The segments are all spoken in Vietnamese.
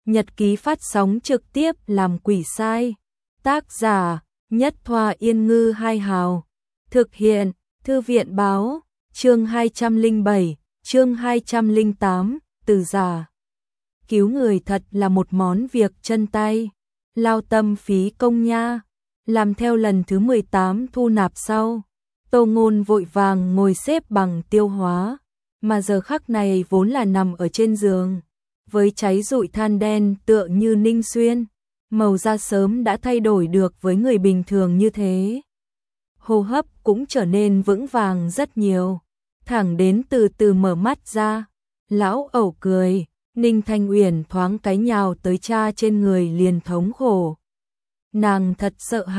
nhật ký phát sóng trực tiếp làm quỷ sai. Tác giả Nhất Thoa Yên Ngư Hai Hào. Thực hiện Thư viện Báo. Chương 207, chương 208, từ giả. Cứu người thật là một món việc chân tay, lao tâm phí công nha. Làm theo lần thứ 18 thu nạp sau, Tô Ngôn vội vàng ngồi xếp bằng tiêu hóa, mà giờ khắc này vốn là nằm ở trên giường, với cháy rụi than đen tựa như Ninh Xuyên, màu da sớm đã thay đổi được với người bình thường như thế. Hô hấp cũng trở nên vững vàng rất nhiều, thẳng đến từ từ mở mắt ra, lão ẩu cười, Ninh Thanh Uyển thoáng cái nhào tới cha trên người liền thống khổ. Nàng thật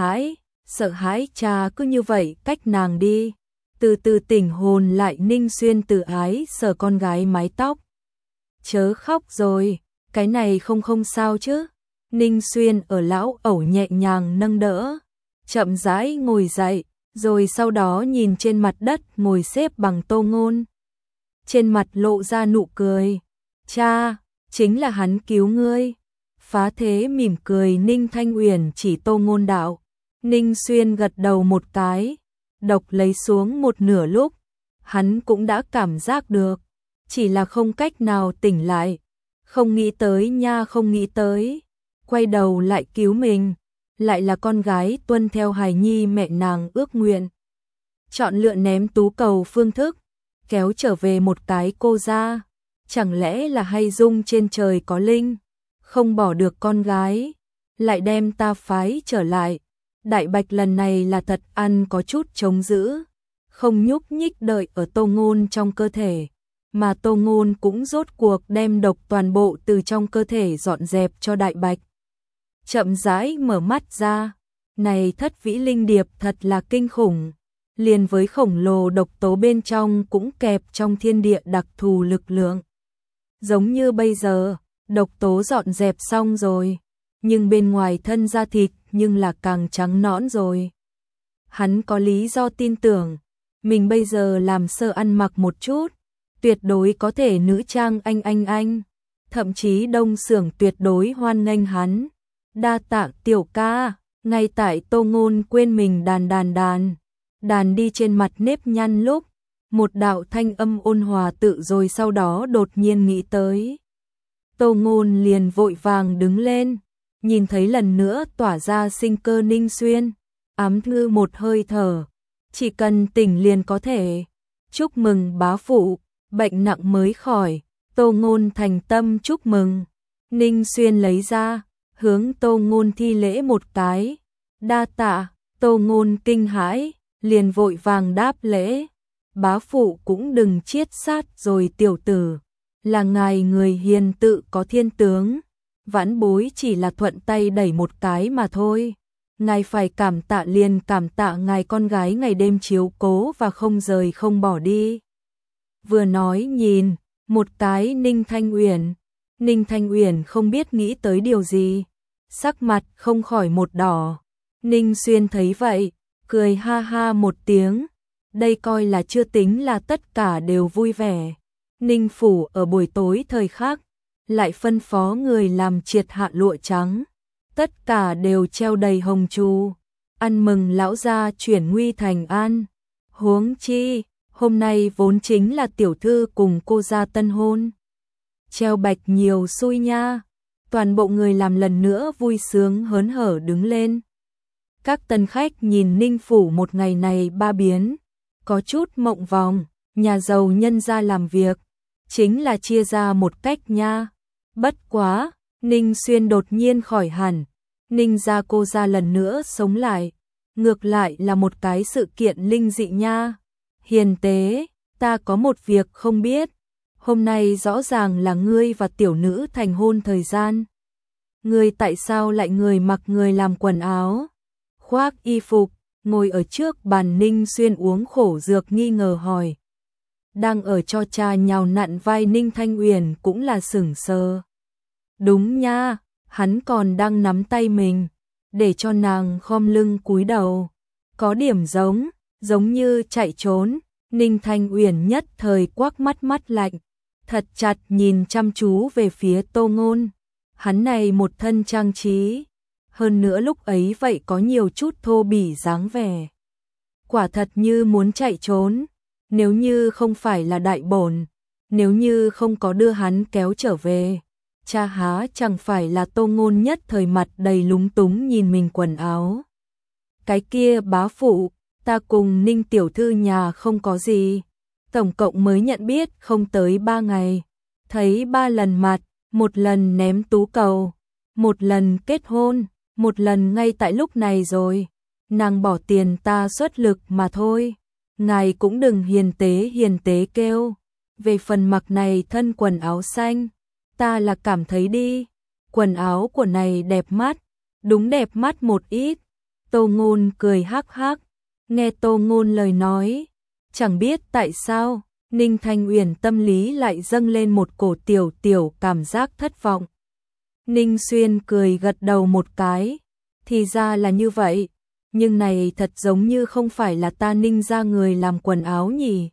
sợ hãi cha cứ như vậy cách nàng đi. Từ từ tỉnh hồn lại, Ninh Xuyên từ ái sờ con gái mái tóc. Chớ khóc rồi, cái này không sao chứ. Ninh Xuyên ở lão ẩu nhẹ nhàng nâng đỡ, chậm rãi ngồi dậy, rồi sau đó nhìn trên mặt đất ngồi xếp bằng Tô Ngôn. Trên mặt lộ ra nụ cười. Cha, chính là hắn cứu ngươi. Phá thế mỉm cười, Ninh Thanh Uyển chỉ Tô Ngôn đạo. Ninh Xuyên gật đầu một cái, độc lấy xuống một nửa lúc, hắn cũng đã cảm giác được, chỉ là không cách nào tỉnh lại. Không nghĩ tới nha, không nghĩ tới, quay đầu lại cứu mình, lại là con gái tuân theo hài nhi mẹ nàng ước nguyện. Chọn lựa ném tú cầu phương thức, kéo trở về một cái cô ra, chẳng lẽ là hay dung trên trời có linh, không bỏ được con gái, lại đem ta phái trở lại. Đại Bạch lần này là thật ăn có chút chống giữ, không nhúc nhích đợi ở Tô Ngôn trong cơ thể, mà Tô Ngôn cũng rốt cuộc đem độc toàn bộ từ trong cơ thể dọn dẹp cho Đại Bạch. Chậm rãi mở mắt ra, này thất vĩ linh điệp thật là kinh khủng, liền với khổng lồ độc tố bên trong cũng kẹp trong thiên địa đặc thù lực lượng. Giống như bây giờ, độc tố dọn dẹp xong rồi, nhưng bên ngoài thân da thịt nhưng là càng trắng nõn rồi. Hắn có lý do tin tưởng, mình bây giờ làm sơ ăn mặc một chút, tuyệt đối có thể nữ trang anh. Thậm chí Đông Xưởng tuyệt đối hoan nghênh hắn. Đa tạ tiểu ca. Ngay tại Tô Ngôn quên mình đàn đi trên mặt nếp nhăn lúc, một đạo thanh âm ôn hòa tự rồi sau đó đột nhiên nghĩ tới. Tô Ngôn liền vội vàng đứng lên, nhìn thấy lần nữa tỏa ra sinh cơ Ninh Xuyên, ám ngư một hơi thở, chỉ cần tỉnh liền có thể. Chúc mừng bá phụ, bệnh nặng mới khỏi. Tô Ngôn thành tâm chúc mừng. Ninh Xuyên lấy ra, hướng Tô Ngôn thi lễ một cái. Đa tạ. Tô Ngôn kinh hãi, liền vội vàng đáp lễ. Bá phụ cũng đừng chiết sát rồi tiểu tử, là ngài người hiền tự có thiên tướng, vãn bối chỉ là thuận tay đẩy một cái mà thôi. Ngài phải cảm tạ, liền cảm tạ ngài con gái ngày đêm chiếu cố và không rời không bỏ đi. Vừa nói nhìn một cái Ninh Thanh Uyển. Ninh Thanh Uyển không biết nghĩ tới điều gì, sắc mặt không khỏi một đỏ. Ninh Xuyên thấy vậy, cười ha ha một tiếng. Đây coi là chưa tính là tất cả đều vui vẻ. Ninh phủ ở buổi tối thời khắc lại phân phó người làm triệt hạ lụa trắng, tất cả đều treo đầy hồng chu, ăn mừng lão gia chuyển nguy thành an. Huống chi, hôm nay vốn chính là tiểu thư cùng cô gia tân hôn. Treo bạch nhiều xui nha. Toàn bộ người làm lần nữa vui sướng hớn hở đứng lên. Các tân khách nhìn Ninh phủ một ngày này ba biến, có chút mộng vòng, nhà giàu nhân gia làm việc, chính là chia ra một cách nha. Bất quá, Ninh Xuyên đột nhiên khỏi hẳn, Ninh gia cô gia lần nữa sống lại, ngược lại là một cái sự kiện linh dị nha. Hiền tế, ta có một việc không biết, hôm nay rõ ràng là ngươi và tiểu nữ thành hôn thời gian. Ngươi tại sao lại người mặc người làm quần áo, khoác y phục, ngồi ở trước bàn? Ninh Xuyên uống khổ dược nghi ngờ hỏi. Đang ở cho cha nhào nặn vai Ninh Thanh Uyển cũng là sửng sờ. Đúng nha, hắn còn đang nắm tay mình, để cho nàng khom lưng cúi đầu. Có điểm giống như chạy trốn. Ninh Thanh Uyển nhất thời quắc mắt lạnh, thật chặt nhìn chăm chú về phía Tô Ngôn. Hắn này một thân trang trí, hơn nữa lúc ấy vậy có nhiều chút thô bỉ dáng vẻ. Quả thật như muốn chạy trốn, nếu như không phải là đại bổn, nếu như không có đưa hắn kéo trở về, cha há chẳng phải là Tô Ngôn nhất thời mặt đầy lúng túng nhìn mình quần áo. Cái kia bá phụ, ta cùng Ninh tiểu thư nhà không có gì, tổng cộng mới nhận biết không tới 3 ngày, thấy 3 lần mặt, một lần ném tú cầu, một lần kết hôn, một lần ngay tại lúc này rồi, nàng bỏ tiền ta xuất lực mà thôi, ngài cũng đừng hiền tế kêu. Về phần mặc này thân quần áo xanh, ta là cảm thấy đi, quần áo của này đẹp mắt, đúng đẹp mắt một ít. Tô Ngôn cười hắc hắc, nghe Tô Ngôn lời nói, chẳng biết tại sao, Ninh Thanh Uyển tâm lý lại dâng lên một cổ tiểu cảm giác thất vọng. Ninh Xuyên cười gật đầu một cái, thì ra là như vậy, nhưng này thật giống như không phải là ta Ninh ra người làm quần áo nhỉ.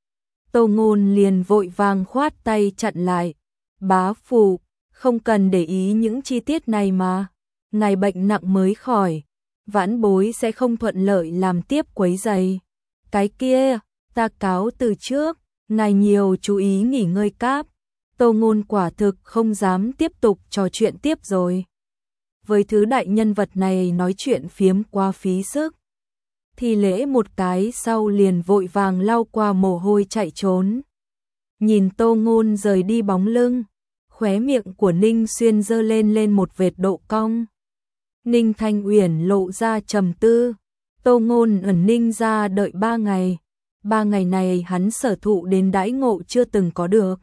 Tô Ngôn liền vội vàng khoát tay chặn lại, bá phụ, không cần để ý những chi tiết này mà, ngài bệnh nặng mới khỏi, vãn bối sẽ không thuận lợi làm tiếp quấy rầy. Cái kia, ta cáo từ trước, ngài nhiều chú ý nghỉ ngơi cáp. Tô Ngôn quả thực không dám tiếp tục trò chuyện tiếp rồi. Với thứ đại nhân vật này nói chuyện phiếm quá phí sức. Thì lễ một cái sau liền vội vàng lau qua mồ hôi chạy trốn. Nhìn Tô Ngôn rời đi bóng lưng, khóe miệng của Ninh Xuyên giơ lên một vệt độ cong. Ninh Thanh Uyển lộ ra trầm tư, Tô Ngôn ẩn Ninh ra đợi 3 ngày. 3 ngày này hắn sở thụ đến đãi ngộ chưa từng có được.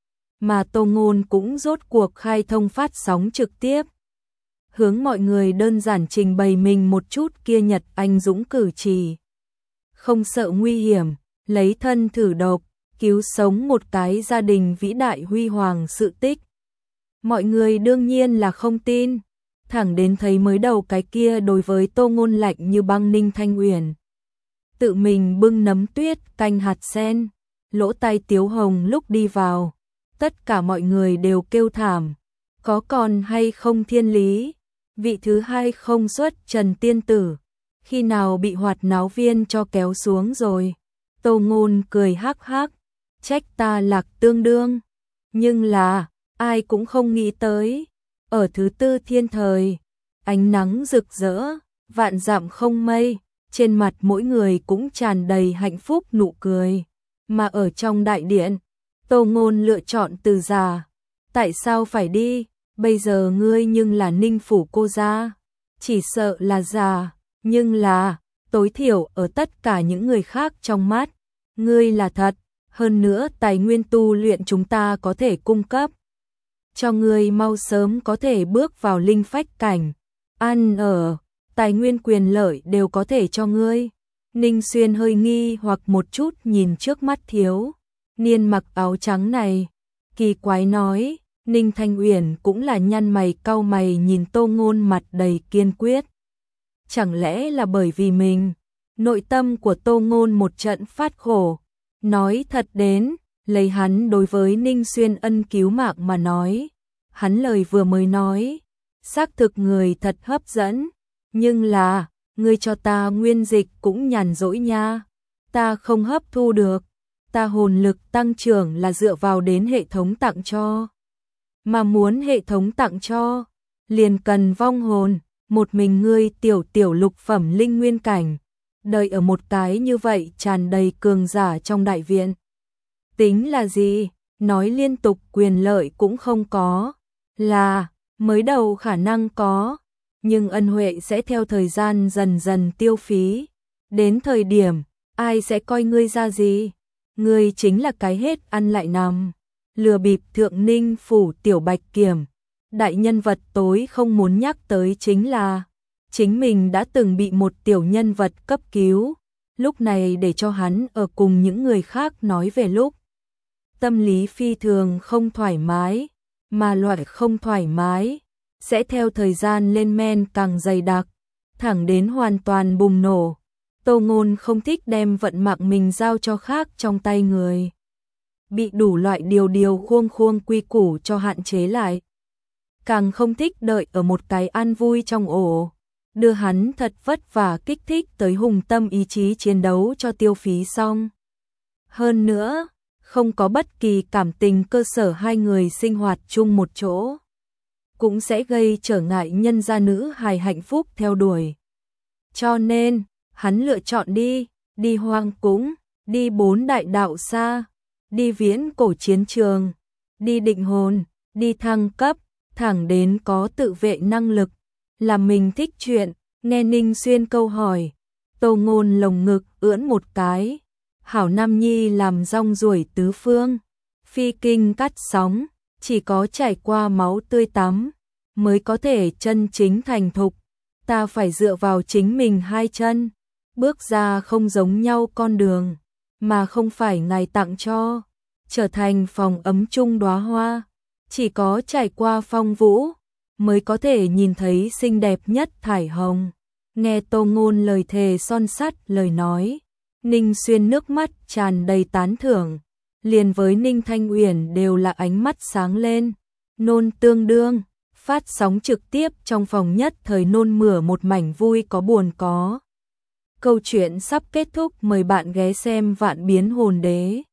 Mà Tô Ngôn cũng rốt cuộc khai thông phát sóng trực tiếp. Hướng mọi người đơn giản trình bày mình một chút kia nhật anh dũng cử chỉ. Không sợ nguy hiểm, lấy thân thử độc, cứu sống một cái gia đình vĩ đại huy hoàng sự tích. Mọi người đương nhiên là không tin, thẳng đến thấy mới đầu cái kia đối với Tô Ngôn lạnh như băng Ninh Thanh Uyển. Tự mình bưng nấm tuyết canh hạt sen, lỗ tai Tiếu Hồng lúc đi vào, tất cả mọi người đều kêu thảm, có còn hay không thiên lý, vị thứ hai không xuất Trần Tiên Tử, khi nào bị hoạt náo viên cho kéo xuống rồi. Tô Ngôn cười hắc hắc, trách ta lạc tương đương, nhưng là, ai cũng không nghĩ tới, ở thứ tư thiên thời, ánh nắng rực rỡ, vạn dặm không mây, trên mặt mỗi người cũng tràn đầy hạnh phúc nụ cười, mà ở trong đại điện, Tô Ngôn lựa chọn từ già, tại sao phải đi, bây giờ ngươi nhưng là Ninh phủ cô gia, chỉ sợ là già, nhưng là, tối thiểu ở tất cả những người khác trong mắt, ngươi là thật, hơn nữa tài nguyên tu luyện chúng ta có thể cung cấp cho ngươi mau sớm có thể bước vào linh phách cảnh, ăn ở, tài nguyên quyền lợi đều có thể cho ngươi. Ninh Xuyên hơi nghi hoặc một chút nhìn trước mắt thiếu niên mặc áo trắng này, kỳ quái nói. Ninh Thanh Uyển cũng là nhăn mày cau mày nhìn Tô Ngôn mặt đầy kiên quyết. Chẳng lẽ là bởi vì mình? Nội tâm của Tô Ngôn một trận phát khổ. Nói thật đến, lấy hắn đối với Ninh Xuyên ân cứu mạng mà nói. Hắn lời vừa mới nói, xác thực người thật hấp dẫn. Nhưng là, ngươi cho ta nguyên dịch cũng nhàn rỗi nha. Ta không hấp thu được. Ta hồn lực tăng trưởng là dựa vào đến hệ thống tặng cho. Mà muốn hệ thống tặng cho, liền cần vong hồn, một mình ngươi tiểu lục phẩm linh nguyên cảnh, đợi ở một cái như vậy tràn đầy cường giả trong đại viện. Tính là gì, nói liên tục quyền lợi cũng không có, là, mới đầu khả năng có, nhưng ân huệ sẽ theo thời gian dần dần tiêu phí, đến thời điểm, ai sẽ coi ngươi ra gì, ngươi chính là cái hết ăn lại nằm. Lừa bịp thượng Ninh phủ tiểu bạch kiểm, đại nhân vật tối không muốn nhắc tới chính là chính mình đã từng bị một tiểu nhân vật cấp cứu, lúc này để cho hắn ở cùng những người khác nói về lúc tâm lý phi thường không thoải mái, mà loại không thoải mái sẽ theo thời gian lên men càng dày đặc, thẳng đến hoàn toàn bùng nổ. Tô Ngôn không thích đem vận mạng mình giao cho khác trong tay người. Bị đủ loại điều khuông quy củ cho hạn chế lại. càng không thích đợi ở một cái an vui trong ổ, đưa hắn thật vất vả kích thích tới hùng tâm ý chí chiến đấu cho tiêu phí xong. Hơn nữa, không có bất kỳ cảm tình cơ sở hai người sinh hoạt chung một chỗ, cũng sẽ gây trở ngại nhân gia nữ hài hạnh phúc theo đuổi. Cho nên, hắn lựa chọn đi hoang cũng, đi 4 đại đạo xa, đi viễn cổ chiến trường, đi định hồn, đi thăng cấp, thẳng đến có tự vệ năng lực, là mình thích chuyện. Nghe Ninh Xuyên câu hỏi, Tô Ngôn lồng ngực ưỡn một cái, hảo nam nhi làm rong ruổi tứ phương, phi kinh cắt sóng, chỉ có trải qua máu tươi tắm, mới có thể chân chính thành thục, ta phải dựa vào chính mình hai chân, bước ra không giống nhau con đường, mà không phải ngài tặng cho, trở thành phòng ấm chung đóa hoa, chỉ có trải qua phong vũ, mới có thể nhìn thấy xinh đẹp nhất thải hồng. Nghe Tô Ngôn lời thề son sắt lời nói, Ninh Xuyên nước mắt tràn đầy tán thưởng, liền với Ninh Thanh Uyển đều là ánh mắt sáng lên, nôn tương đương, phát sóng trực tiếp trong phòng nhất thời nôn mửa một mảnh vui có buồn có. Câu chuyện sắp kết thúc, mời bạn ghé xem Vạn Biến Hồn Đế.